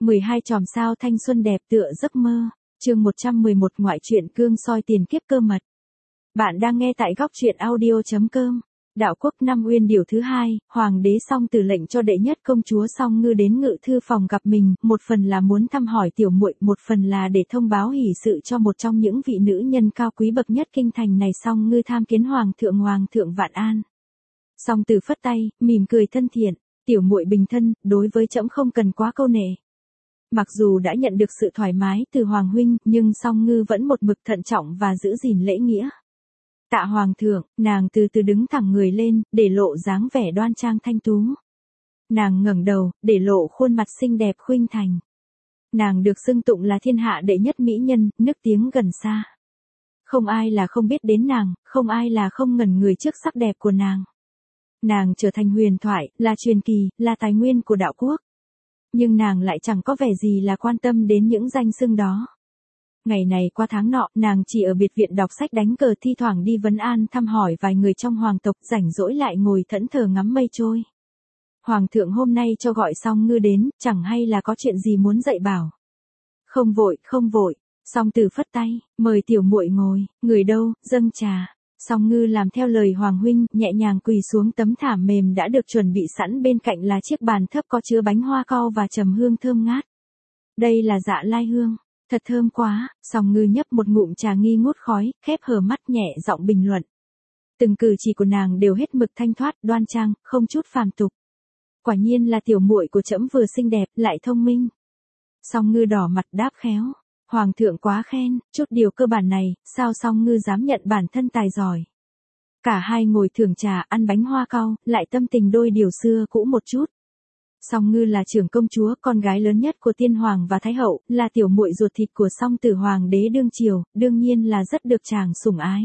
12 chòm sao thanh xuân đẹp tựa giấc mơ. Chương 111 ngoại truyện cương soi tiền kiếp cơ mật. Bạn đang nghe tại góc truyện audio.com. Đạo quốc năm Uyên điều thứ 2, hoàng đế Song Từ lệnh cho đệ nhất công chúa Song Ngư đến ngự thư phòng gặp mình, một phần là muốn thăm hỏi tiểu muội, một phần là để thông báo hỷ sự cho một trong những vị nữ nhân cao quý bậc nhất kinh thành này. Song Ngư tham kiến hoàng thượng vạn an. Song Từ phất tay, mỉm cười thân thiện, tiểu muội bình thân, đối với trẫm không cần quá câu nệ. Mặc dù đã nhận được sự thoải mái từ hoàng huynh, nhưng Song Ngư vẫn một mực thận trọng và giữ gìn lễ nghĩa. Tạ hoàng thượng, nàng từ từ đứng thẳng người lên, để lộ dáng vẻ đoan trang thanh tú. Nàng ngẩng đầu, để lộ khuôn mặt xinh đẹp khuynh thành. Nàng được xưng tụng là thiên hạ đệ nhất mỹ nhân, nức tiếng gần xa. Không ai là không biết đến nàng, không ai là không ngẩn người trước sắc đẹp của nàng. Nàng trở thành huyền thoại, là truyền kỳ, là tài nguyên của đạo quốc. Nhưng nàng lại chẳng có vẻ gì là quan tâm đến những danh xưng đó. Ngày này qua tháng nọ, nàng chỉ ở biệt viện đọc sách đánh cờ, thi thoảng đi vấn an thăm hỏi vài người trong hoàng tộc, rảnh rỗi lại ngồi thẫn thờ ngắm mây trôi. Hoàng thượng hôm nay cho gọi Song Ngư đến, chẳng hay là có chuyện gì muốn dạy bảo. Không vội, Song Từ phất tay, mời tiểu muội ngồi, người đâu, dâng trà. Song Ngư làm theo lời hoàng huynh, nhẹ nhàng quỳ xuống tấm thảm mềm đã được chuẩn bị sẵn, bên cạnh là chiếc bàn thấp có chứa bánh hoa cau và trầm hương thơm ngát. Đây là dạ lai hương, thật thơm quá. Song Ngư nhấp một ngụm trà nghi ngút khói, khép hờ mắt nhẹ giọng bình luận. Từng cử chỉ của nàng đều hết mực thanh thoát, đoan trang, không chút phàm tục. Quả nhiên là tiểu muội của trẫm vừa xinh đẹp, lại thông minh. Song Ngư đỏ mặt đáp khéo. Hoàng thượng quá khen, chút điều cơ bản này, sao Song Ngư dám nhận bản thân tài giỏi. Cả hai ngồi thưởng trà, ăn bánh hoa cau, lại tâm tình đôi điều xưa cũ một chút. Song Ngư là trưởng công chúa, con gái lớn nhất của tiên hoàng và thái hậu, là tiểu muội ruột thịt của Song Tử hoàng đế đương triều, đương nhiên là rất được chàng sủng ái.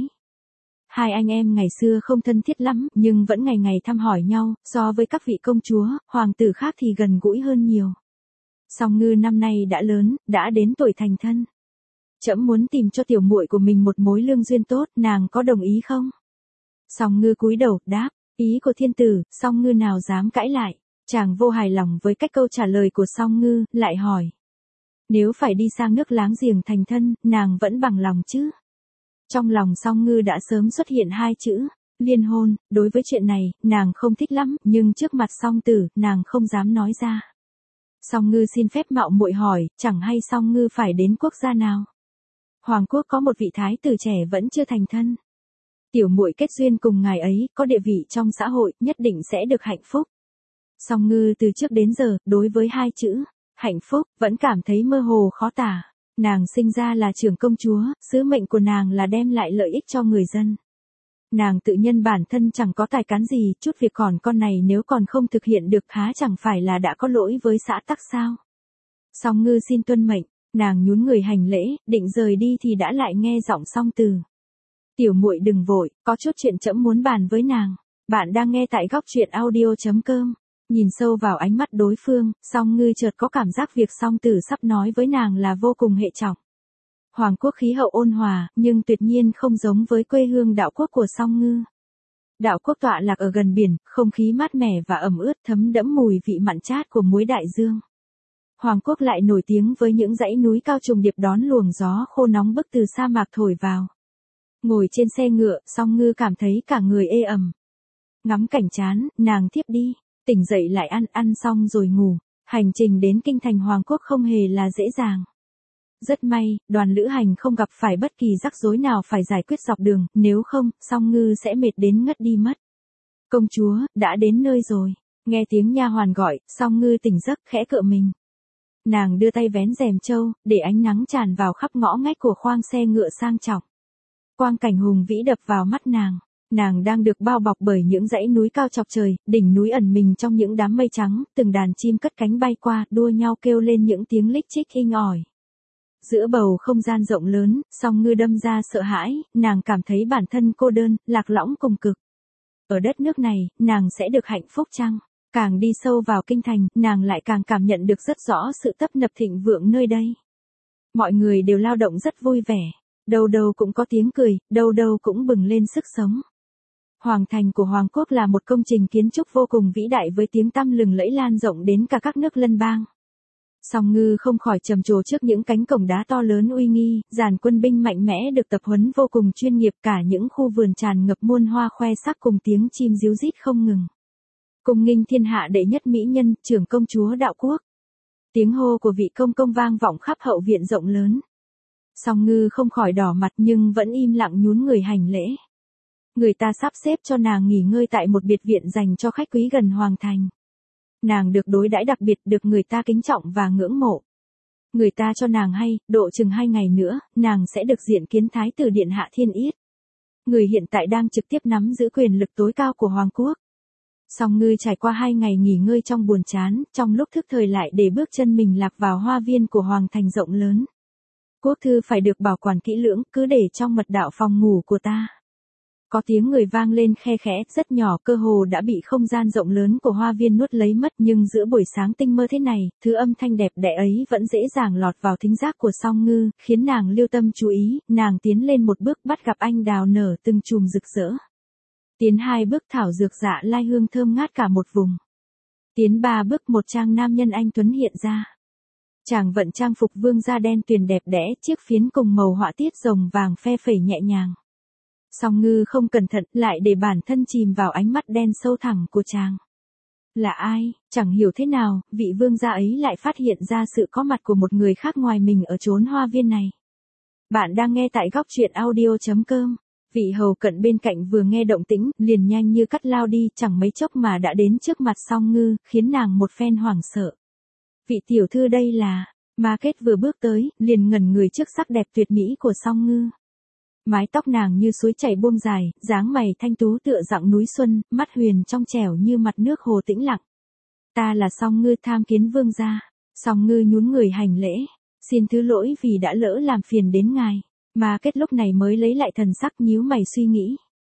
Hai anh em ngày xưa không thân thiết lắm, nhưng vẫn ngày ngày thăm hỏi nhau, so với các vị công chúa, hoàng tử khác thì gần gũi hơn nhiều. Song Ngư năm nay đã lớn, đã đến tuổi thành thân. Trẫm muốn tìm cho tiểu muội của mình một mối lương duyên tốt, nàng có đồng ý không? Song Ngư cúi đầu, đáp, ý của thiên tử. Song Ngư nào dám cãi lại. Chàng vô hài lòng với cách câu trả lời của Song Ngư, lại hỏi. Nếu phải đi sang nước láng giềng thành thân, nàng vẫn bằng lòng chứ? Trong lòng Song Ngư đã sớm xuất hiện hai chữ, liên hôn. Đối với chuyện này, nàng không thích lắm, nhưng trước mặt Song Tử, nàng không dám nói ra. Song Ngư xin phép mạo muội hỏi, chẳng hay Song Ngư phải đến quốc gia nào? Hoàng quốc có một vị thái tử trẻ vẫn chưa thành thân. Tiểu muội kết duyên cùng ngài ấy, có địa vị trong xã hội, nhất định sẽ được hạnh phúc. Song Ngư từ trước đến giờ, đối với hai chữ, hạnh phúc, vẫn cảm thấy mơ hồ khó tả. Nàng sinh ra là trưởng công chúa, sứ mệnh của nàng là đem lại lợi ích cho người dân. Nàng tự nhân bản thân chẳng có tài cán gì, chút việc còn con này nếu còn không thực hiện được há chẳng phải là đã có lỗi với xã tắc sao? Song Ngư xin tuân mệnh, nàng nhún người hành lễ, định rời đi thì đã lại nghe giọng Song Từ. Tiểu muội đừng vội, có chút chuyện trẫm muốn bàn với nàng. Bạn đang nghe tại góc truyện audio.com. Nhìn sâu vào ánh mắt đối phương, Song Ngư chợt có cảm giác việc Song Tử sắp nói với nàng là vô cùng hệ trọng. Hoàng quốc khí hậu ôn hòa, nhưng tuyệt nhiên không giống với quê hương đạo quốc của Song Ngư. Đạo quốc tọa lạc ở gần biển, không khí mát mẻ và ẩm ướt thấm đẫm mùi vị mặn chát của muối đại dương. Hoàng quốc lại nổi tiếng với những dãy núi cao trùng điệp đón luồng gió khô nóng bức từ sa mạc thổi vào. Ngồi trên xe ngựa, Song Ngư cảm thấy cả người ê ẩm. Ngắm cảnh chán, nàng thiếp đi, tỉnh dậy lại ăn xong rồi ngủ. Hành trình đến kinh thành Hoàng quốc không hề là dễ dàng. Rất may, đoàn lữ hành không gặp phải bất kỳ rắc rối nào phải giải quyết dọc đường, nếu không, Song Ngư sẽ mệt đến ngất đi mất. Công chúa, đã đến nơi rồi. Nghe tiếng nha hoàn gọi, Song Ngư tỉnh giấc khẽ cựa mình. Nàng đưa tay vén rèm trâu, để ánh nắng tràn vào khắp ngõ ngách của khoang xe ngựa sang trọng. Quang cảnh hùng vĩ đập vào mắt nàng. Nàng đang được bao bọc bởi những dãy núi cao chọc trời, đỉnh núi ẩn mình trong những đám mây trắng, từng đàn chim cất cánh bay qua, đua nhau kêu lên những tiếng lích chích inh ỏi. Giữa bầu không gian rộng lớn, Song Ngư đâm ra sợ hãi, nàng cảm thấy bản thân cô đơn, lạc lõng cùng cực. Ở đất nước này, nàng sẽ được hạnh phúc chăng? Càng đi sâu vào kinh thành, nàng lại càng cảm nhận được rất rõ sự tấp nập thịnh vượng nơi đây. Mọi người đều lao động rất vui vẻ, đâu đâu cũng có tiếng cười, đâu đâu cũng bừng lên sức sống. Hoàng thành của Hoàng quốc là một công trình kiến trúc vô cùng vĩ đại với tiếng tăm lừng lẫy lan rộng đến cả các nước lân bang. Song Ngư không khỏi trầm trồ trước những cánh cổng đá to lớn uy nghi, dàn quân binh mạnh mẽ được tập huấn vô cùng chuyên nghiệp, cả những khu vườn tràn ngập muôn hoa khoe sắc cùng tiếng chim ríu rít không ngừng. Cung nghinh thiên hạ đệ nhất mỹ nhân, trưởng công chúa đạo quốc. Tiếng hô của vị công công vang vọng khắp hậu viện rộng lớn. Song Ngư không khỏi đỏ mặt nhưng vẫn im lặng nhún người hành lễ. Người ta sắp xếp cho nàng nghỉ ngơi tại một biệt viện dành cho khách quý gần hoàng thành. Nàng được đối đãi đặc biệt, được người ta kính trọng và ngưỡng mộ. Người ta cho nàng hay, độ chừng 2 ngày nữa, nàng sẽ được diện kiến Thái tử Điện Hạ Thiên Yết. Người hiện tại đang trực tiếp nắm giữ quyền lực tối cao của Hoàng quốc. Song Ngư trải qua 2 ngày nghỉ ngơi trong buồn chán, trong lúc thức thời lại để bước chân mình lạc vào hoa viên của hoàng thành rộng lớn. Quốc thư phải được bảo quản kỹ lưỡng, cứ để trong mật đạo phòng ngủ của ta. Có tiếng người vang lên khe khẽ, rất nhỏ, cơ hồ đã bị không gian rộng lớn của hoa viên nuốt lấy mất, nhưng giữa buổi sáng tinh mơ thế này, thứ âm thanh đẹp đẽ ấy vẫn dễ dàng lọt vào thính giác của Song Ngư, khiến nàng lưu tâm chú ý. Nàng tiến lên một bước, bắt gặp anh đào nở từng chùm rực rỡ. Tiến 2 bước, thảo dược dạ lai hương thơm ngát cả một vùng. Tiến 3 bước, một trang nam nhân anh tuấn hiện ra. Chàng vận trang phục vương da đen tuyền đẹp đẽ, chiếc phiến cùng màu họa tiết rồng vàng phe phẩy nhẹ nhàng. Song Ngư không cẩn thận, lại để bản thân chìm vào ánh mắt đen sâu thẳm của chàng. Là ai? Chẳng hiểu thế nào, vị vương gia ấy lại phát hiện ra sự có mặt của một người khác ngoài mình ở chốn hoa viên này. Bạn đang nghe tại góc truyện audio.com. Vị hầu cận bên cạnh vừa nghe động tĩnh, liền nhanh như cắt lao đi, chẳng mấy chốc mà đã đến trước mặt Song Ngư, khiến nàng một phen hoảng sợ. Vị tiểu thư đây là... Market vừa bước tới, liền ngẩn người trước sắc đẹp tuyệt mỹ của Song Ngư. Mái tóc nàng như suối chảy buông dài, dáng mày thanh tú tựa dặng núi xuân, mắt huyền trong trẻo như mặt nước hồ tĩnh lặng. Ta là Song Ngư, tham kiến vương gia. Song Ngư nhún người hành lễ. Xin thứ lỗi vì đã lỡ làm phiền đến ngài. Mà kết lúc này mới lấy lại thần sắc, nhíu mày suy nghĩ.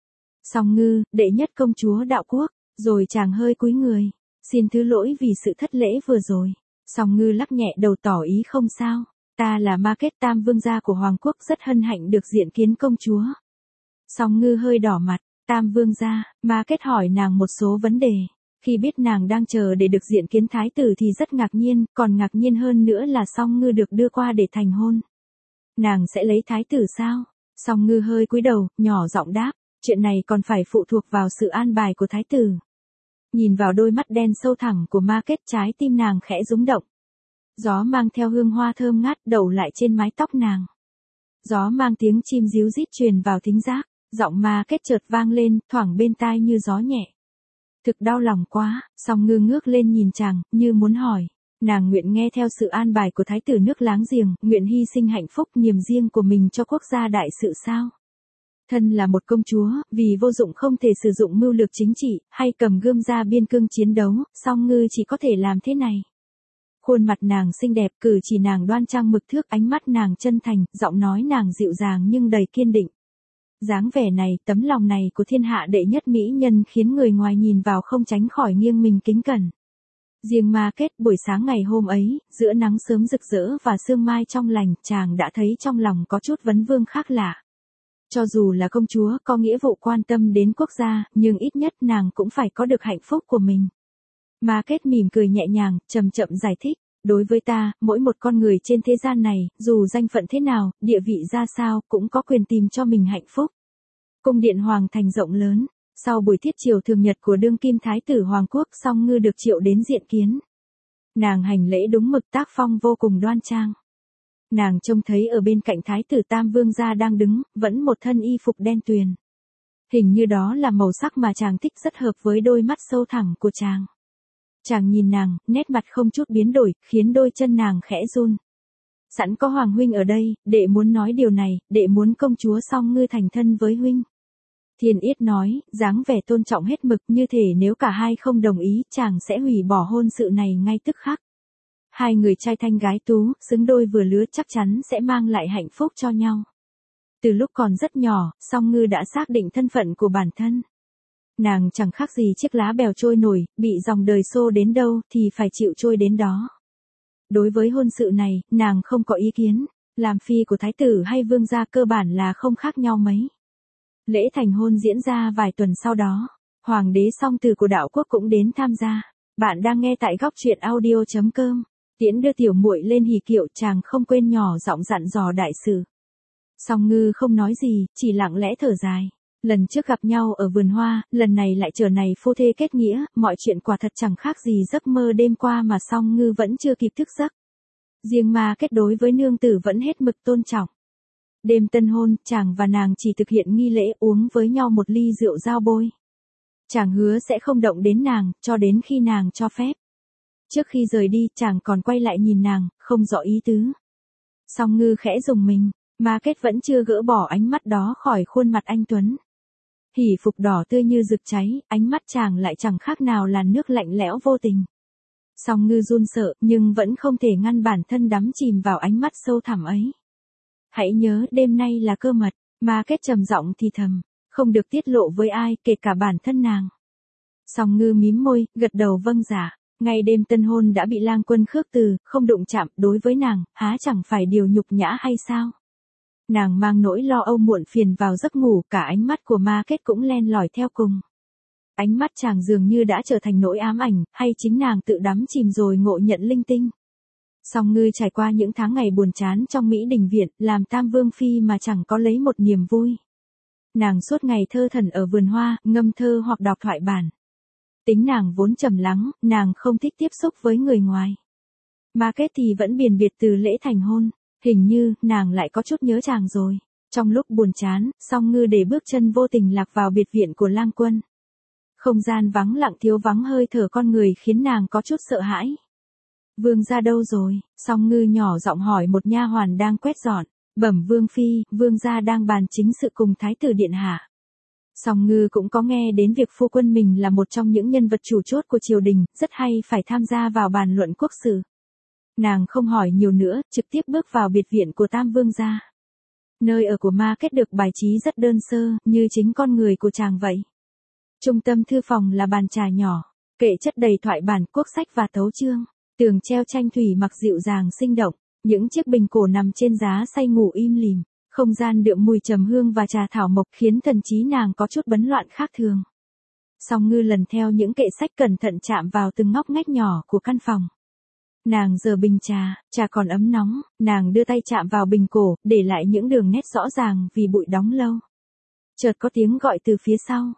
Song Ngư, đệ nhất công chúa đạo quốc. Rồi chàng hơi cúi người. Xin thứ lỗi vì sự thất lễ vừa rồi. Song Ngư lắc nhẹ đầu tỏ ý không sao. Ta là Market, tam vương gia của Hoàng quốc, rất hân hạnh được diện kiến công chúa. Song Ngư hơi đỏ mặt. Tam vương gia, Market hỏi nàng một số vấn đề. Khi biết nàng đang chờ để được diện kiến thái tử thì rất ngạc nhiên, còn ngạc nhiên hơn nữa là Song Ngư được đưa qua để thành hôn. Nàng sẽ lấy thái tử sao? Song Ngư hơi cúi đầu, nhỏ giọng đáp, chuyện này còn phải phụ thuộc vào sự an bài của thái tử. Nhìn vào đôi mắt đen sâu thẳm của Market, trái tim nàng khẽ rung động. Gió mang theo hương hoa thơm ngát đậu lại trên mái tóc nàng. Gió mang tiếng chim ríu rít truyền vào thính giác, giọng Market chợt vang lên, thoảng bên tai như gió nhẹ. Thực đau lòng quá. Song Ngư ngước lên nhìn chàng, như muốn hỏi. Nàng nguyện nghe theo sự an bài của thái tử nước láng giềng, nguyện hy sinh hạnh phúc niềm riêng của mình cho quốc gia đại sự sao? Thân là một công chúa, vì vô dụng không thể sử dụng mưu lược chính trị, hay cầm gươm ra biên cương chiến đấu, Song Ngư chỉ có thể làm thế này. Khuôn mặt nàng xinh đẹp, cử chỉ nàng đoan trang mực thước, ánh mắt nàng chân thành, giọng nói nàng dịu dàng nhưng đầy kiên định. Dáng vẻ này, tấm lòng này của thiên hạ đệ nhất mỹ nhân khiến người ngoài nhìn vào không tránh khỏi nghiêng mình kính cẩn. Riêng Market, buổi sáng ngày hôm ấy, giữa nắng sớm rực rỡ và sương mai trong lành, chàng đã thấy trong lòng có chút vấn vương khác lạ. Cho dù là công chúa, có nghĩa vụ quan tâm đến quốc gia, nhưng ít nhất nàng cũng phải có được hạnh phúc của mình. Market mỉm cười nhẹ nhàng, chậm chậm giải thích. Đối với ta, mỗi một con người trên thế gian này, dù danh phận thế nào, địa vị ra sao, cũng có quyền tìm cho mình hạnh phúc. Cung điện hoàng thành rộng lớn. Sau buổi thiết triều thường nhật của đương kim thái tử Hoàng quốc, Song Ngư được triệu đến diện kiến. Nàng hành lễ đúng mực, tác phong vô cùng đoan trang. Nàng trông thấy ở bên cạnh thái tử tam vương gia đang đứng, vẫn một thân y phục đen tuyền. Hình như đó là màu sắc mà chàng thích, rất hợp với đôi mắt sâu thẳm của chàng. Chàng nhìn nàng, nét mặt không chút biến đổi, khiến đôi chân nàng khẽ run. Sẵn có Hoàng huynh ở đây, đệ muốn nói điều này, đệ muốn công chúa Song Ngư thành thân với huynh. Thiên Yết nói, dáng vẻ tôn trọng hết mực, như thể nếu cả hai không đồng ý, chàng sẽ hủy bỏ hôn sự này ngay tức khắc. Hai người trai thanh gái tú, xứng đôi vừa lứa, chắc chắn sẽ mang lại hạnh phúc cho nhau. Từ lúc còn rất nhỏ, Song Ngư đã xác định thân phận của bản thân. Nàng chẳng khác gì chiếc lá bèo trôi nổi, bị dòng đời xô đến đâu thì phải chịu trôi đến đó. Đối với hôn sự này, nàng không có ý kiến, làm phi của thái tử hay vương gia cơ bản là không khác nhau mấy. Lễ thành hôn diễn ra vài tuần sau đó, hoàng đế Song Từ của đạo quốc cũng đến tham gia. Bạn đang nghe tại góc truyện audio.com. Tiễn đưa tiểu muội lên hỉ kiệu, chàng không quên nhỏ giọng dặn dò đại sự. Song Ngư không nói gì, chỉ lặng lẽ thở dài. Lần trước gặp nhau ở vườn hoa, lần này lại trở này phu thê kết nghĩa, mọi chuyện quả thật chẳng khác gì giấc mơ đêm qua mà Song Ngư vẫn chưa kịp thức giấc. Riêng Ma Kết đối với nương tử vẫn hết mực tôn trọng. Đêm tân hôn, chàng và nàng chỉ thực hiện nghi lễ uống với nhau một ly rượu giao bôi. Chàng hứa sẽ không động đến nàng, cho đến khi nàng cho phép. Trước khi rời đi, chàng còn quay lại nhìn nàng, không rõ ý tứ. Song Ngư khẽ rùng mình, Ma Kết vẫn chưa gỡ bỏ ánh mắt đó khỏi khuôn mặt anh tuấn. Hỉ phục đỏ tươi như rực cháy, ánh mắt chàng lại chẳng khác nào làn nước lạnh lẽo vô tình. Song Ngư run sợ, nhưng vẫn không thể ngăn bản thân đắm chìm vào ánh mắt sâu thẳm ấy. Hãy nhớ, đêm nay là cơ mật, Ma Kết trầm giọng thì thầm, không được tiết lộ với ai, kể cả bản thân nàng. Song Ngư mím môi, gật đầu vâng dạ. Ngay đêm tân hôn đã bị Lang Quân khước từ, không đụng chạm, đối với nàng, há chẳng phải điều nhục nhã hay sao? Nàng mang nỗi lo âu muộn phiền vào giấc ngủ, cả ánh mắt của Ma Kết cũng len lỏi theo cùng. Ánh mắt chàng dường như đã trở thành nỗi ám ảnh, hay chính nàng tự đắm chìm rồi ngộ nhận linh tinh. Song Ngư trải qua những tháng ngày buồn chán trong Mỹ Đình Viện, làm Tam Vương Phi mà chẳng có lấy một niềm vui. Nàng suốt ngày thơ thẩn ở vườn hoa, ngâm thơ hoặc đọc thoại bản. Tính nàng vốn trầm lắng, nàng không thích tiếp xúc với người ngoài. Ma Kết thì vẫn biền biệt từ lễ thành hôn, hình như nàng lại có chút nhớ chàng rồi. Trong lúc buồn chán, Song Ngư để bước chân vô tình lạc vào biệt viện của Lang Quân. Không gian vắng lặng thiếu vắng hơi thở con người khiến nàng có chút sợ hãi. Vương gia đâu rồi? Song Ngư nhỏ giọng hỏi một nha hoàn đang quét dọn. Bẩm Vương Phi, Vương gia đang bàn chính sự cùng Thái tử điện hạ. Song Ngư cũng có nghe đến việc phu quân mình là một trong những nhân vật chủ chốt của triều đình, rất hay phải tham gia vào bàn luận quốc sự. Nàng không hỏi nhiều nữa, trực tiếp bước vào biệt viện của Tam Vương gia. Nơi ở của Ma Kết được bài trí rất đơn sơ, như chính con người của chàng vậy. Trung tâm thư phòng là bàn trà nhỏ, kệ chất đầy thoại bản, quốc sách và tấu chương. Tường treo tranh thủy mặc dịu dàng sinh động, những chiếc bình cổ nằm trên giá say ngủ im lìm. Không gian đượm mùi trầm hương và trà thảo mộc khiến thần trí nàng có chút bấn loạn khác thường. Song Ngư lần theo những kệ sách cẩn thận chạm vào từng ngóc ngách nhỏ của căn phòng. Nàng giở bình trà còn ấm nóng, nàng đưa tay chạm vào bình cổ, để lại những đường nét rõ ràng vì bụi đóng lâu. Chợt có tiếng gọi từ phía sau.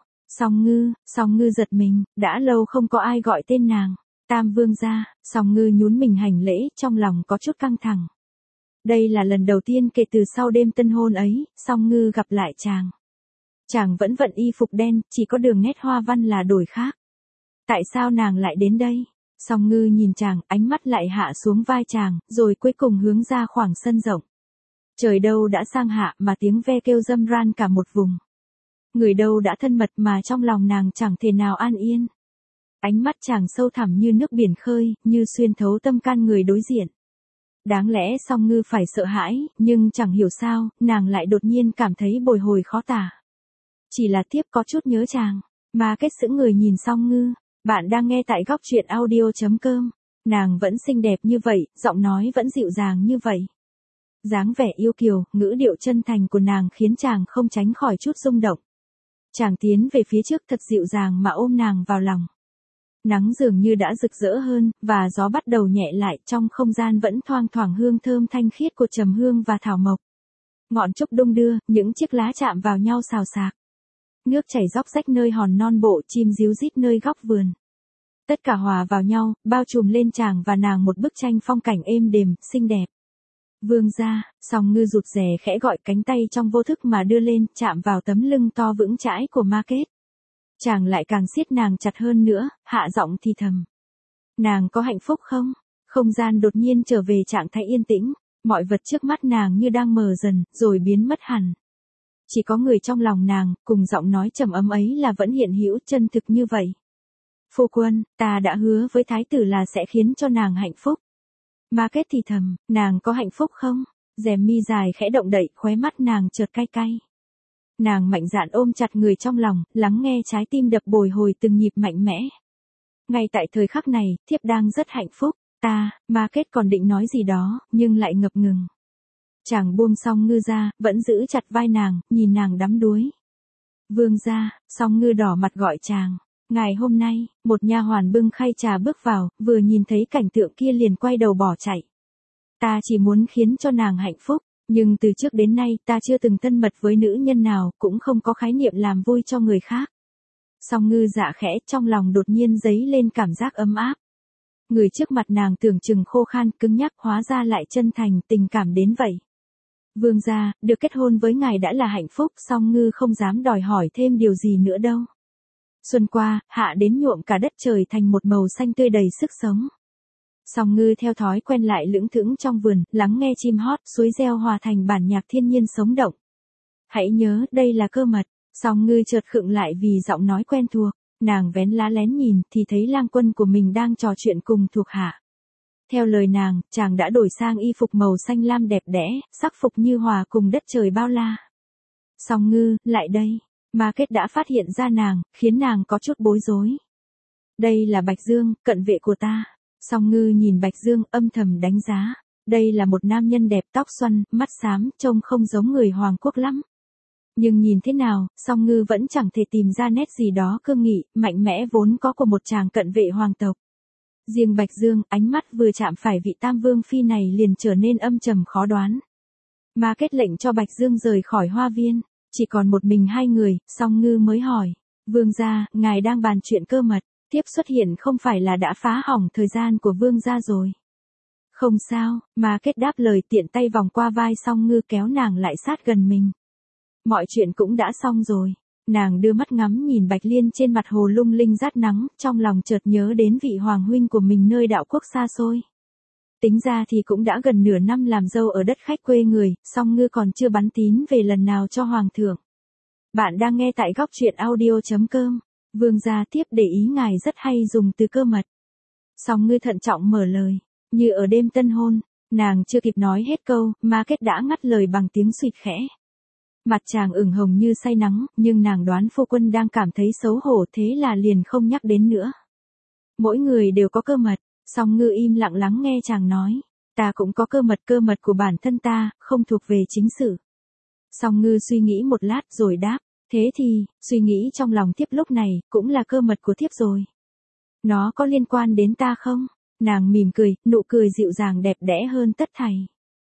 Song Ngư giật mình, đã lâu không có ai gọi tên nàng. Tam Vương gia. Song Ngư nhún mình hành lễ, trong lòng có chút căng thẳng. Đây là lần đầu tiên kể từ sau đêm tân hôn ấy, Song Ngư gặp lại chàng. Chàng vẫn vận y phục đen, chỉ có đường nét hoa văn là đổi khác. Tại sao nàng lại đến đây? Song Ngư nhìn chàng, ánh mắt lại hạ xuống vai chàng, rồi cuối cùng hướng ra khoảng sân rộng. Trời đâu đã sang hạ mà tiếng ve kêu râm ran cả một vùng. Người đâu đã thân mật mà trong lòng nàng chẳng thể nào an yên. Ánh mắt chàng sâu thẳm như nước biển khơi, như xuyên thấu tâm can người đối diện. Đáng lẽ Song Ngư phải sợ hãi, nhưng chẳng hiểu sao, nàng lại đột nhiên cảm thấy bồi hồi khó tả. Chỉ là tiếp có chút nhớ chàng. Ma Kết sững người nhìn Song Ngư. Bạn đang nghe tại góc truyện audio.com. Nàng vẫn xinh đẹp như vậy, giọng nói vẫn dịu dàng như vậy. Dáng vẻ yêu kiều, ngữ điệu chân thành của nàng khiến chàng không tránh khỏi chút rung động. Chàng tiến về phía trước thật dịu dàng mà ôm nàng vào lòng. Nắng dường như đã rực rỡ hơn, và gió bắt đầu nhẹ lại, trong không gian vẫn thoang thoảng hương thơm thanh khiết của trầm hương và thảo mộc. Ngọn trúc đung đưa, những chiếc lá chạm vào nhau xào xạc. Nước chảy róc rách nơi hòn non bộ, chim ríu rít nơi góc vườn. Tất cả hòa vào nhau, bao trùm lên chàng và nàng một bức tranh phong cảnh êm đềm, xinh đẹp. Vương gia. Song Ngư rụt rè khẽ gọi, cánh tay trong vô thức mà đưa lên, chạm vào tấm lưng to vững chãi của Ma Kết. Chàng lại càng siết nàng chặt hơn nữa, hạ giọng thì thầm. Nàng có hạnh phúc không? Không gian đột nhiên trở về trạng thái yên tĩnh, mọi vật trước mắt nàng như đang mờ dần, rồi biến mất hẳn. Chỉ có người trong lòng nàng, cùng giọng nói trầm ấm ấy là vẫn hiện hữu chân thực như vậy. Phu quân, ta đã hứa với thái tử là sẽ khiến cho nàng hạnh phúc. Ma Kết thì thầm, nàng có hạnh phúc không? Rèm mi dài khẽ động đậy, khóe mắt nàng chợt cay cay. Nàng mạnh dạn ôm chặt người trong lòng, lắng nghe trái tim đập bồi hồi từng nhịp mạnh mẽ. Ngay tại thời khắc này, thiếp đang rất hạnh phúc. Ma Kết còn định nói gì đó, nhưng lại ngập ngừng. Chàng buông Song Ngư ra, vẫn giữ chặt vai nàng, nhìn nàng đắm đuối. Vương gia. Song Ngư đỏ mặt gọi chàng. Ngày hôm nay, một nha hoàn bưng khay trà bước vào, vừa nhìn thấy cảnh tượng kia liền quay đầu bỏ chạy. Ta chỉ muốn khiến cho nàng hạnh phúc, nhưng từ trước đến nay ta chưa từng thân mật với nữ nhân nào, cũng không có khái niệm làm vui cho người khác. Song Ngư dạ khẽ, trong lòng đột nhiên dấy lên cảm giác ấm áp. Người trước mặt nàng tưởng chừng khô khan cứng nhắc, hóa ra lại chân thành, tình cảm đến vậy. Vương gia, được kết hôn với ngài đã là hạnh phúc, song Ngư không dám đòi hỏi thêm điều gì nữa đâu. Xuân qua, hạ đến nhuộm cả đất trời thành một màu xanh tươi đầy sức sống. Song Ngư theo thói quen lại lững thững trong vườn, lắng nghe chim hót, suối reo hòa thành bản nhạc thiên nhiên sống động. Hãy nhớ, đây là cơ mật. Song Ngư chợt khựng lại vì giọng nói quen thuộc, nàng vén lá lén nhìn thì thấy lang quân của mình đang trò chuyện cùng thuộc hạ. Theo lời nàng, chàng đã đổi sang y phục màu xanh lam đẹp đẽ, sắc phục như hòa cùng đất trời bao la. Song Ngư, lại đây. Ma Kết đã phát hiện ra nàng, khiến nàng có chút bối rối. Đây là Bạch Dương, cận vệ của ta. Song Ngư nhìn Bạch Dương, âm thầm đánh giá. Đây là một nam nhân đẹp, tóc xoăn, mắt xám, trông không giống người Hoàng Quốc lắm. Nhưng nhìn thế nào, Song Ngư vẫn chẳng thể tìm ra nét gì đó cương nghị, mạnh mẽ vốn có của một chàng cận vệ hoàng tộc. Riêng Bạch Dương, ánh mắt vừa chạm phải vị Tam Vương Phi này liền trở nên âm trầm khó đoán. Ma Kết lệnh cho Bạch Dương rời khỏi hoa viên, chỉ còn một mình hai người, Song Ngư mới hỏi. Vương gia, ngài đang bàn chuyện cơ mật, tiếp xuất hiện không phải là đã phá hỏng thời gian của vương gia rồi. Không sao, Ma Kết đáp lời, tiện tay vòng qua vai Song Ngư kéo nàng lại sát gần mình. Mọi chuyện cũng đã xong rồi. Nàng đưa mắt ngắm nhìn Bạch Liên trên mặt hồ lung linh rát nắng, trong lòng chợt nhớ đến vị hoàng huynh của mình nơi đạo quốc xa xôi. Tính ra thì cũng đã gần nửa năm làm dâu ở đất khách quê người, Song Ngư còn chưa bắn tín về lần nào cho hoàng thượng. Bạn đang nghe tại góc truyện audio.com. Vương gia tiếp để ý ngài rất hay dùng từ cơ mật. Song Ngư thận trọng mở lời, như ở đêm tân hôn, nàng chưa kịp nói hết câu, Ma Kết đã ngắt lời bằng tiếng suýt khẽ. Mặt chàng ửng hồng như say nắng, nhưng nàng đoán phu quân đang cảm thấy xấu hổ, thế là liền không nhắc đến nữa. Mỗi người đều có cơ mật. Song Ngư im lặng lắng nghe chàng nói. Ta cũng có cơ mật của bản thân ta, không thuộc về chính sự. Song Ngư suy nghĩ một lát rồi đáp. Thế thì, suy nghĩ trong lòng thiếp lúc này, cũng là cơ mật của thiếp rồi. Nó có liên quan đến ta không? Nàng mỉm cười, nụ cười dịu dàng đẹp đẽ hơn tất thảy.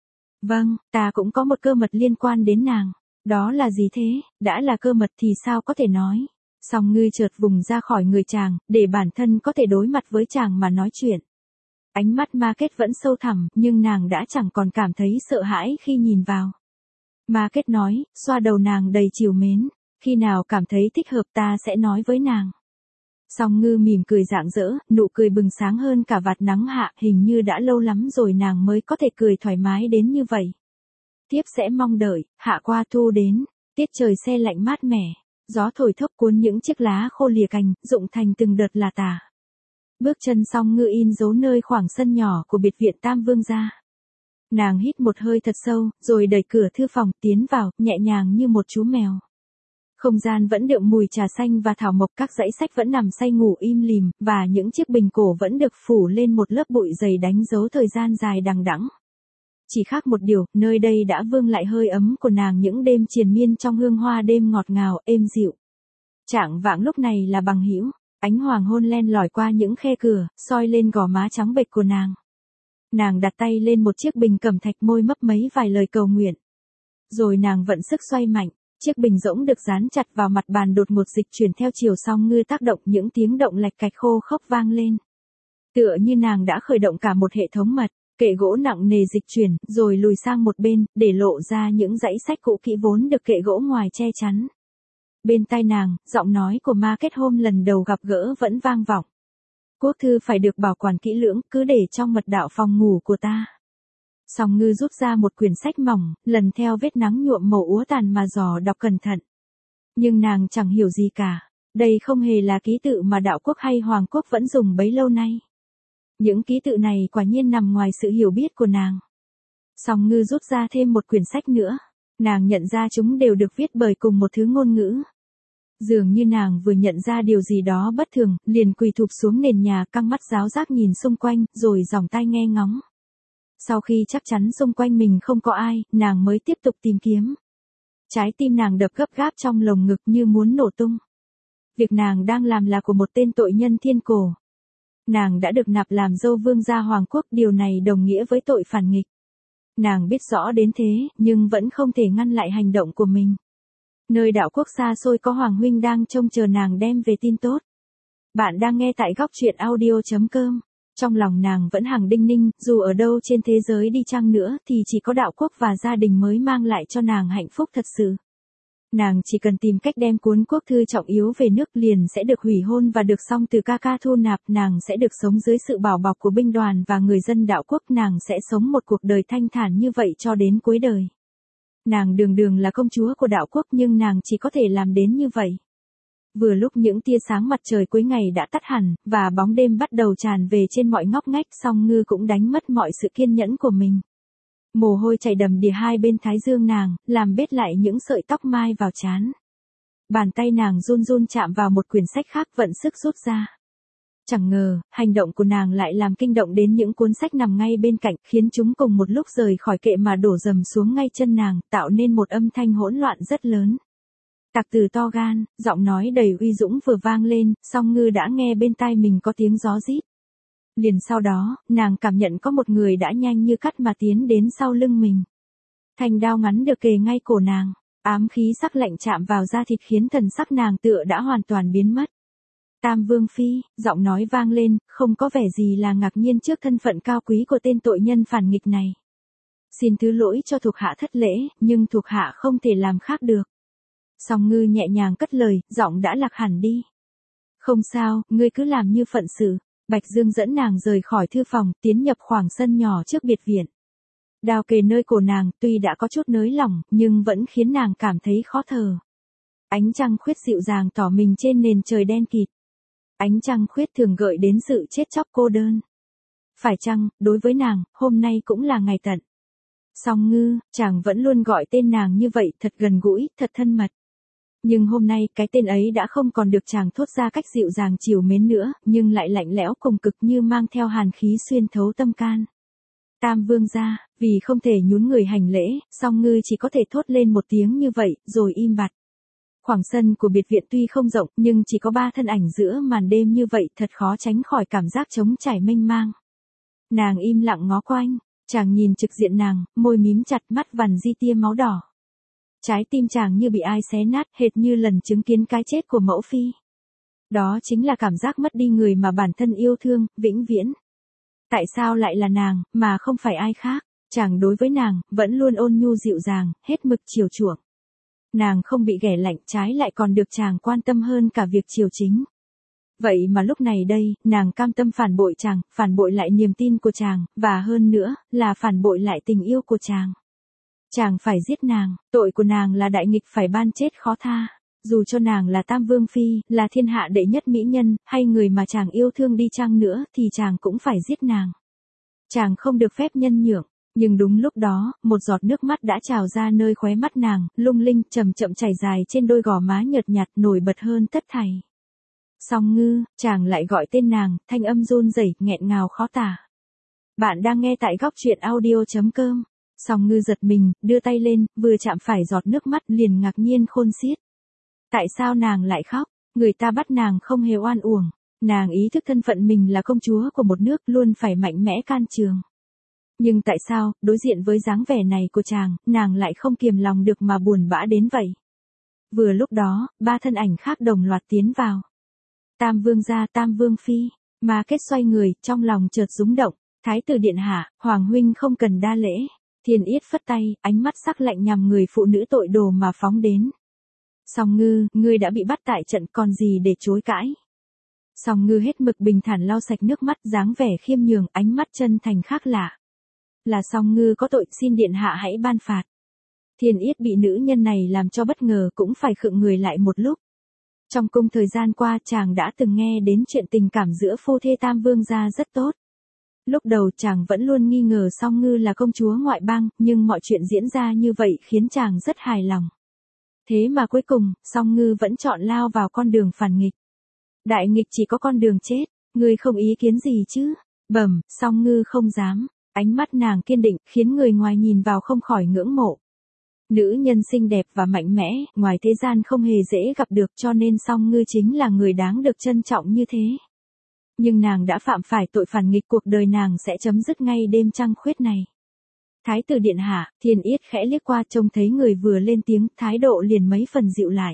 Vâng, ta cũng có một cơ mật liên quan đến nàng. Đó là gì thế? Đã là cơ mật thì sao có thể nói? Song Ngư chợt vùng ra khỏi người chàng, để bản thân có thể đối mặt với chàng mà nói chuyện. Ánh mắt Ma Kết vẫn sâu thẳm, nhưng nàng đã chẳng còn cảm thấy sợ hãi khi nhìn vào. Ma Kết nói, xoa đầu nàng đầy trìu mến. Khi nào cảm thấy thích hợp ta sẽ nói với nàng. Song Ngư mỉm cười rạng rỡ, nụ cười bừng sáng hơn cả vạt nắng hạ, hình như đã lâu lắm rồi nàng mới có thể cười thoải mái đến như vậy. Tiếp sẽ mong đợi, hạ qua thu đến, tiết trời se lạnh mát mẻ, gió thổi thốc cuốn những chiếc lá khô lìa cành, rụng thành từng đợt là tả. Bước chân Song Ngư in dấu nơi khoảng sân nhỏ của biệt viện Tam Vương gia. Nàng hít một hơi thật sâu, rồi đẩy cửa thư phòng tiến vào, nhẹ nhàng như một chú mèo. Không gian vẫn đượm mùi trà xanh và thảo mộc, các dãy sách vẫn nằm say ngủ im lìm, và những chiếc bình cổ vẫn được phủ lên một lớp bụi dày đánh dấu thời gian dài đằng đẵng. Chỉ khác một điều, nơi đây đã vương lại hơi ấm của nàng những đêm triền miên trong hương hoa đêm ngọt ngào, êm dịu. Chạng vạng lúc này là bằng hữu, ánh hoàng hôn len lỏi qua những khe cửa, soi lên gò má trắng bệch của nàng. Nàng đặt tay lên một chiếc bình cẩm thạch, môi mấp mấy vài lời cầu nguyện. Rồi nàng vận sức xoay mạnh, chiếc bình rỗng được dán chặt vào mặt bàn đột ngột dịch chuyển theo chiều Song Ngư tác động, những tiếng động lạch cạch khô khốc vang lên. Tựa như nàng đã khởi động cả một hệ thống mật. Kệ gỗ nặng nề dịch chuyển, rồi lùi sang một bên, để lộ ra những dãy sách cũ kỹ vốn được kệ gỗ ngoài che chắn. Bên tai nàng, giọng nói của Ma Kết hôm lần đầu gặp gỡ vẫn vang vọng. Quốc thư phải được bảo quản kỹ lưỡng, cứ để trong mật đạo phòng ngủ của ta. Song Ngư rút ra một quyển sách mỏng, lần theo vết nắng nhuộm màu úa tàn mà dò đọc cẩn thận. Nhưng nàng chẳng hiểu gì cả. Đây không hề là ký tự mà đạo quốc hay hoàng quốc vẫn dùng bấy lâu nay. Những ký tự này quả nhiên nằm ngoài sự hiểu biết của nàng. Song Ngư rút ra thêm một quyển sách nữa. Nàng nhận ra chúng đều được viết bởi cùng một thứ ngôn ngữ. Dường như nàng vừa nhận ra điều gì đó bất thường, liền quỳ thụp xuống nền nhà, căng mắt giáo giác nhìn xung quanh, rồi giòng tai nghe ngóng. Sau khi chắc chắn xung quanh mình không có ai, nàng mới tiếp tục tìm kiếm. Trái tim nàng đập gấp gáp trong lồng ngực như muốn nổ tung. Việc nàng đang làm là của một tên tội nhân thiên cổ. Nàng đã được nạp làm dâu vương gia hoàng quốc, điều này đồng nghĩa với tội phản nghịch. Nàng biết rõ đến thế, nhưng vẫn không thể ngăn lại hành động của mình. Nơi đảo quốc xa xôi có Hoàng huynh đang trông chờ nàng đem về tin tốt. Bạn đang nghe tại góc truyện audio.com. Trong lòng nàng vẫn hằng đinh ninh, dù ở đâu trên thế giới đi chăng nữa thì chỉ có đạo quốc và gia đình mới mang lại cho nàng hạnh phúc thật sự. Nàng chỉ cần tìm cách đem cuốn quốc thư trọng yếu về nước liền sẽ được hủy hôn và được song từ ca ca thu nạp, nàng sẽ được sống dưới sự bảo bọc của binh đoàn và người dân đạo quốc, nàng sẽ sống một cuộc đời thanh thản như vậy cho đến cuối đời. Nàng đường đường là công chúa của đạo quốc nhưng nàng chỉ có thể làm đến như vậy. Vừa lúc những tia sáng mặt trời cuối ngày đã tắt hẳn, và bóng đêm bắt đầu tràn về trên mọi ngóc ngách, Song Ngư cũng đánh mất mọi sự kiên nhẫn của mình. Mồ hôi chảy đầm đìa hai bên thái dương nàng, làm bết lại những sợi tóc mai vào trán. Bàn tay nàng run run chạm vào một quyển sách khác, vận sức rút ra. Chẳng ngờ, hành động của nàng lại làm kinh động đến những cuốn sách nằm ngay bên cạnh, khiến chúng cùng một lúc rời khỏi kệ mà đổ dầm xuống ngay chân nàng, tạo nên một âm thanh hỗn loạn rất lớn. Tặc tử to gan, giọng nói đầy uy dũng vừa vang lên, Song Ngư đã nghe bên tai mình có tiếng gió rít. Liền sau đó, nàng cảm nhận có một người đã nhanh như cắt mà tiến đến sau lưng mình. Thanh đao ngắn được kề ngay cổ nàng, ám khí sắc lạnh chạm vào da thịt khiến thần sắc nàng tựa đã hoàn toàn biến mất. Tam Vương Phi, giọng nói vang lên, không có vẻ gì là ngạc nhiên trước thân phận cao quý của tên tội nhân phản nghịch này. Xin thứ lỗi cho thuộc hạ thất lễ, nhưng thuộc hạ không thể làm khác được. Song Ngư nhẹ nhàng cất lời, giọng đã lạc hẳn đi. Không sao, ngươi cứ làm như phận sự. Bạch Dương dẫn nàng rời khỏi thư phòng, tiến nhập khoảng sân nhỏ trước biệt viện. Đao kề nơi cổ nàng, tuy đã có chút nới lỏng, nhưng vẫn khiến nàng cảm thấy khó thở. Ánh trăng khuyết dịu dàng tỏ mình trên nền trời đen kịt. Ánh trăng khuyết thường gợi đến sự chết chóc cô đơn. Phải chăng, đối với nàng, hôm nay cũng là ngày tận. Song Ngư, chàng vẫn luôn gọi tên nàng như vậy, thật gần gũi, thật thân mật. Nhưng hôm nay, cái tên ấy đã không còn được chàng thốt ra cách dịu dàng trìu mến nữa, nhưng lại lạnh lẽo cùng cực như mang theo hàn khí xuyên thấu tâm can. Tam Vương gia, vì không thể nhún người hành lễ, Song Ngư chỉ có thể thốt lên một tiếng như vậy, rồi im bặt. Khoảng sân của biệt viện tuy không rộng, nhưng chỉ có 3 thân ảnh giữa màn đêm như vậy, thật khó tránh khỏi cảm giác trống trải mênh mang. Nàng im lặng ngó quanh, chàng nhìn trực diện nàng, môi mím chặt, mắt vằn di tia máu đỏ. Trái tim chàng như bị ai xé nát, hệt như lần chứng kiến cái chết của mẫu phi. Đó chính là cảm giác mất đi người mà bản thân yêu thương, vĩnh viễn. Tại sao lại là nàng, mà không phải ai khác? Chàng đối với nàng, vẫn luôn ôn nhu dịu dàng, hết mực chiều chuộng. Nàng không bị ghẻ lạnh, trái lại còn được chàng quan tâm hơn cả việc chiều chính. Vậy mà lúc này đây, nàng cam tâm phản bội chàng, phản bội lại niềm tin của chàng, và hơn nữa, là phản bội lại tình yêu của chàng. Chàng phải giết nàng, tội của nàng là đại nghịch phải ban chết khó tha. Dù cho nàng là Tam Vương Phi, là thiên hạ đệ nhất mỹ nhân, hay người mà chàng yêu thương đi chăng nữa, thì chàng cũng phải giết nàng. Chàng không được phép nhân nhượng, nhưng đúng lúc đó, một giọt nước mắt đã trào ra nơi khóe mắt nàng, lung linh, chậm chậm chảy dài trên đôi gò má nhợt nhạt, nổi bật hơn tất thảy. Song Ngư, chàng lại gọi tên nàng, thanh âm run rẩy, nghẹn ngào khó tả. Bạn đang nghe tại góc truyện audio.com. Song Ngư giật mình, đưa tay lên, vừa chạm phải giọt nước mắt liền ngạc nhiên khôn xiết. Tại sao nàng lại khóc? Người ta bắt nàng không hề oan uổng. Nàng ý thức thân phận mình là công chúa của một nước, luôn phải mạnh mẽ can trường. Nhưng tại sao, đối diện với dáng vẻ này của chàng, nàng lại không kiềm lòng được mà buồn bã đến vậy? Vừa lúc đó, 3 thân ảnh khác đồng loạt tiến vào. Tam Vương gia, Tam Vương Phi, Ma Kết xoay người, trong lòng chợt rúng động. Thái tử điện hạ, Hoàng huynh không cần đa lễ. Thiên Yết phất tay, ánh mắt sắc lạnh nhằm người phụ nữ tội đồ mà phóng đến. Song Ngư, ngươi đã bị bắt tại trận, còn gì để chối cãi? Song Ngư hết mực bình thản lau sạch nước mắt, dáng vẻ khiêm nhường, ánh mắt chân thành khác lạ. Là Song Ngư có tội, xin điện hạ hãy ban phạt. Thiên Yết bị nữ nhân này làm cho bất ngờ, cũng phải khựng người lại một lúc. Trong cung thời gian qua, chàng đã từng nghe đến chuyện tình cảm giữa phu thê Tam Vương gia rất tốt. Lúc đầu chàng vẫn luôn nghi ngờ Song Ngư là công chúa ngoại bang, nhưng mọi chuyện diễn ra như vậy khiến chàng rất hài lòng. Thế mà cuối cùng, Song Ngư vẫn chọn lao vào con đường phản nghịch. Đại nghịch chỉ có con đường chết, ngươi không ý kiến gì chứ? Bẩm, Song Ngư không dám. Ánh mắt nàng kiên định, khiến người ngoài nhìn vào không khỏi ngưỡng mộ. Nữ nhân xinh đẹp và mạnh mẽ, ngoài thế gian không hề dễ gặp được, cho nên Song Ngư chính là người đáng được trân trọng như thế. Nhưng nàng đã phạm phải tội phản nghịch, cuộc đời nàng sẽ chấm dứt ngay đêm trăng khuyết này. Thái tử điện hạ, Thiên Yết khẽ liếc qua, trông thấy người vừa lên tiếng, thái độ liền mấy phần dịu lại.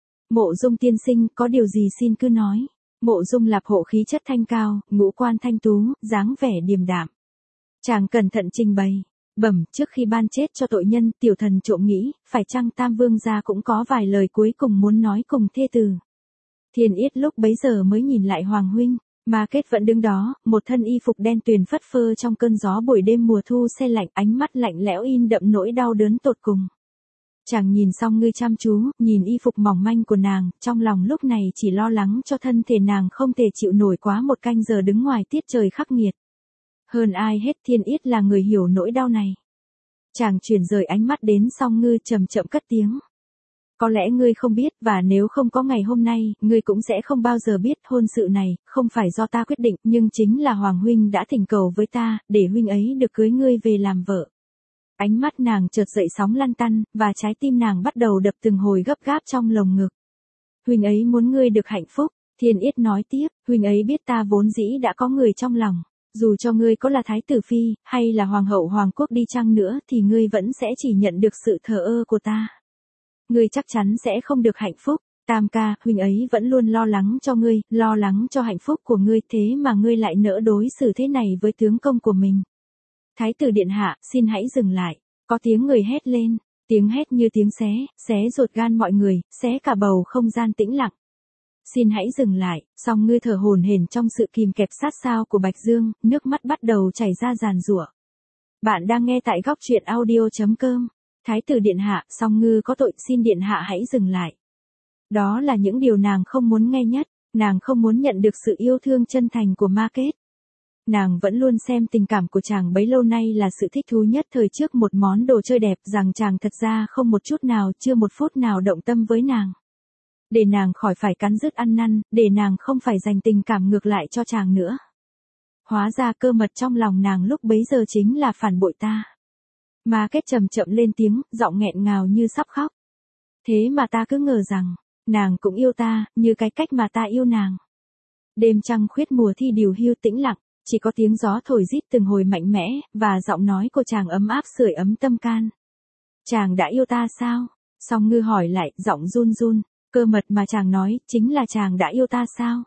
Mộ Dung tiên sinh, có điều gì xin cứ nói. Mộ Dung Lạp hộ khí chất thanh cao, ngũ quan thanh tú, dáng vẻ điềm đạm. Chàng cẩn thận trình bày. Bẩm, trước khi ban chết cho tội nhân, tiểu thần trộm nghĩ, phải chăng Tam Vương gia cũng có vài lời cuối cùng muốn nói cùng thê tử. Thiên Yết lúc bấy giờ mới nhìn lại Hoàng huynh. Ma Kết vẫn đứng đó, một thân y phục đen tuyền phất phơ trong cơn gió buổi đêm mùa thu se lạnh, ánh mắt lạnh lẽo in đậm nỗi đau đớn tột cùng. Chàng nhìn Song Ngư chăm chú, nhìn y phục mỏng manh của nàng, trong lòng lúc này chỉ lo lắng cho thân thể nàng không thể chịu nổi quá một canh giờ đứng ngoài tiết trời khắc nghiệt. Hơn ai hết Thiên Yết là người hiểu nỗi đau này. Chàng chuyển rời ánh mắt đến Song Ngư, chậm chậm cất tiếng. Có lẽ ngươi không biết, và nếu không có ngày hôm nay, ngươi cũng sẽ không bao giờ biết, hôn sự này, không phải do ta quyết định, nhưng chính là Hoàng huynh đã thỉnh cầu với ta, để huynh ấy được cưới ngươi về làm vợ. Ánh mắt nàng chợt dậy sóng lăn tăn, và trái tim nàng bắt đầu đập từng hồi gấp gáp trong lồng ngực. Huynh ấy muốn ngươi được hạnh phúc, Thiên Yết nói tiếp, huynh ấy biết ta vốn dĩ đã có người trong lòng. Dù cho ngươi có là thái tử phi, hay là hoàng hậu hoàng quốc đi chăng nữa, thì ngươi vẫn sẽ chỉ nhận được sự thờ ơ của ta. Ngươi chắc chắn sẽ không được hạnh phúc. Tam ca, huynh ấy vẫn luôn lo lắng cho ngươi, lo lắng cho hạnh phúc của ngươi, thế mà ngươi lại nỡ đối xử thế này với tướng công của mình. Thái tử điện hạ, xin hãy dừng lại. Có tiếng người hét lên, tiếng hét như tiếng xé ruột gan mọi người, xé cả bầu không gian tĩnh lặng. Xin hãy dừng lại. Song Ngư thở hổn hển trong sự kìm kẹp sát sao của Bạch Dương, nước mắt bắt đầu chảy ra giàn giụa. Bạn đang nghe tại góc truyện audio.com. Thái tử điện hạ, Song Ngư có tội, xin điện hạ hãy dừng lại. Đó là những điều nàng không muốn nghe nhất, nàng không muốn nhận được sự yêu thương chân thành của Ma Kết. Nàng vẫn luôn xem tình cảm của chàng bấy lâu nay là sự thích thú nhất thời trước một món đồ chơi đẹp, rằng chàng thật ra không một chút nào, chưa một phút nào động tâm với nàng. Để nàng khỏi phải cắn rứt ăn năn, để nàng không phải dành tình cảm ngược lại cho chàng nữa. Hóa ra cơ mật trong lòng nàng lúc bấy giờ chính là phản bội ta. Ma Kết chậm chậm lên tiếng, giọng nghẹn ngào như sắp khóc. Thế mà ta cứ ngờ rằng, nàng cũng yêu ta, như cái cách mà ta yêu nàng. Đêm trăng khuyết mùa thi điều hưu tĩnh lặng, chỉ có tiếng gió thổi rít từng hồi mạnh mẽ, và giọng nói của chàng ấm áp sưởi ấm tâm can. Chàng đã yêu ta sao? Song Ngư hỏi lại, giọng run run, cơ mật mà chàng nói, chính là chàng đã yêu ta sao?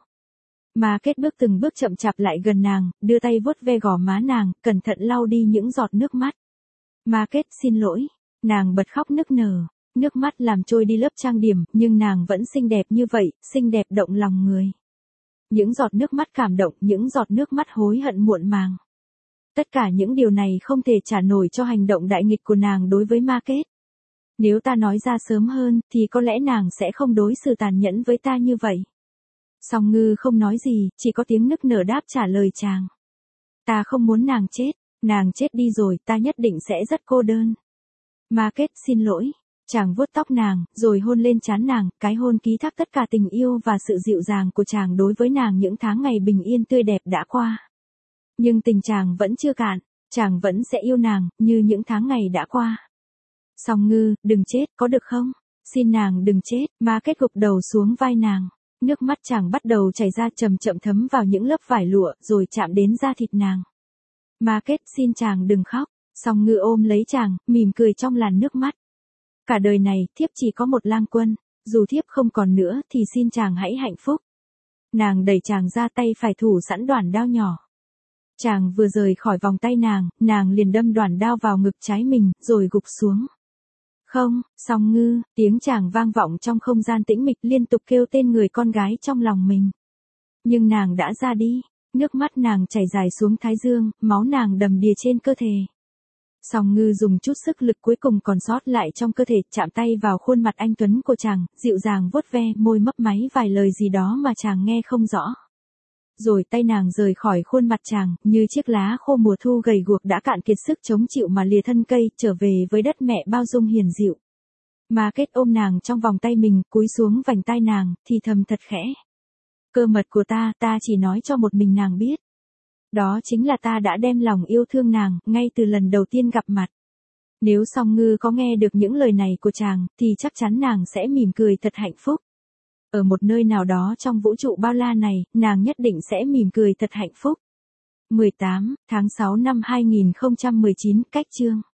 Ma Kết bước từng bước chậm chạp lại gần nàng, đưa tay vuốt ve gò má nàng, cẩn thận lau đi những giọt nước mắt. Ma Kết, xin lỗi. Nàng bật khóc nức nở, nước mắt làm trôi đi lớp trang điểm, nhưng nàng vẫn xinh đẹp như vậy, xinh đẹp động lòng người. Những giọt nước mắt cảm động, những giọt nước mắt hối hận muộn màng. Tất cả những điều này không thể trả nổi cho hành động đại nghịch của nàng đối với Ma Kết. Nếu ta nói ra sớm hơn, thì có lẽ nàng sẽ không đối xử tàn nhẫn với ta như vậy. Song Ngư không nói gì, chỉ có tiếng nức nở đáp trả lời chàng. Ta không muốn nàng chết. Nàng chết đi rồi, ta nhất định sẽ rất cô đơn. Ma Kết, xin lỗi. Chàng vuốt tóc nàng, rồi hôn lên trán nàng, cái hôn ký thác tất cả tình yêu và sự dịu dàng của chàng đối với nàng những tháng ngày bình yên tươi đẹp đã qua. Nhưng tình chàng vẫn chưa cạn, chàng vẫn sẽ yêu nàng, như những tháng ngày đã qua. Song Ngư, đừng chết, có được không? Xin nàng đừng chết. Ma Kết gục đầu xuống vai nàng. Nước mắt chàng bắt đầu chảy ra chậm chậm thấm vào những lớp vải lụa, rồi chạm đến da thịt nàng. Ma Kết, xin chàng đừng khóc. Song Ngư ôm lấy chàng, mỉm cười trong làn nước mắt. Cả đời này, thiếp chỉ có một lang quân, dù thiếp không còn nữa thì xin chàng hãy hạnh phúc. Nàng đẩy chàng ra, tay phải thủ sẵn đoản đao nhỏ. Chàng vừa rời khỏi vòng tay nàng liền đâm đoản đao vào ngực trái mình, rồi gục xuống. Không, Song Ngư, tiếng chàng vang vọng trong không gian tĩnh mịch, liên tục kêu tên người con gái trong lòng mình. Nhưng nàng đã ra đi. Nước mắt nàng chảy dài xuống thái dương, máu nàng đầm đìa trên cơ thể. Song Ngư dùng chút sức lực cuối cùng còn sót lại trong cơ thể, chạm tay vào khuôn mặt anh tuấn của chàng, dịu dàng vuốt ve, môi mấp máy vài lời gì đó mà chàng nghe không rõ. Rồi tay nàng rời khỏi khuôn mặt chàng, như chiếc lá khô mùa thu gầy guộc đã cạn kiệt sức chống chịu mà lìa thân cây, trở về với đất mẹ bao dung hiền dịu. Ma Kết ôm nàng trong vòng tay mình, cúi xuống vành tai nàng, thì thầm thật khẽ. Cơ mật của ta chỉ nói cho một mình nàng biết. Đó chính là ta đã đem lòng yêu thương nàng, ngay từ lần đầu tiên gặp mặt. Nếu Song Ngư có nghe được những lời này của chàng, thì chắc chắn nàng sẽ mỉm cười thật hạnh phúc. Ở một nơi nào đó trong vũ trụ bao la này, nàng nhất định sẽ mỉm cười thật hạnh phúc. 18 tháng 6 năm 2019, cách chương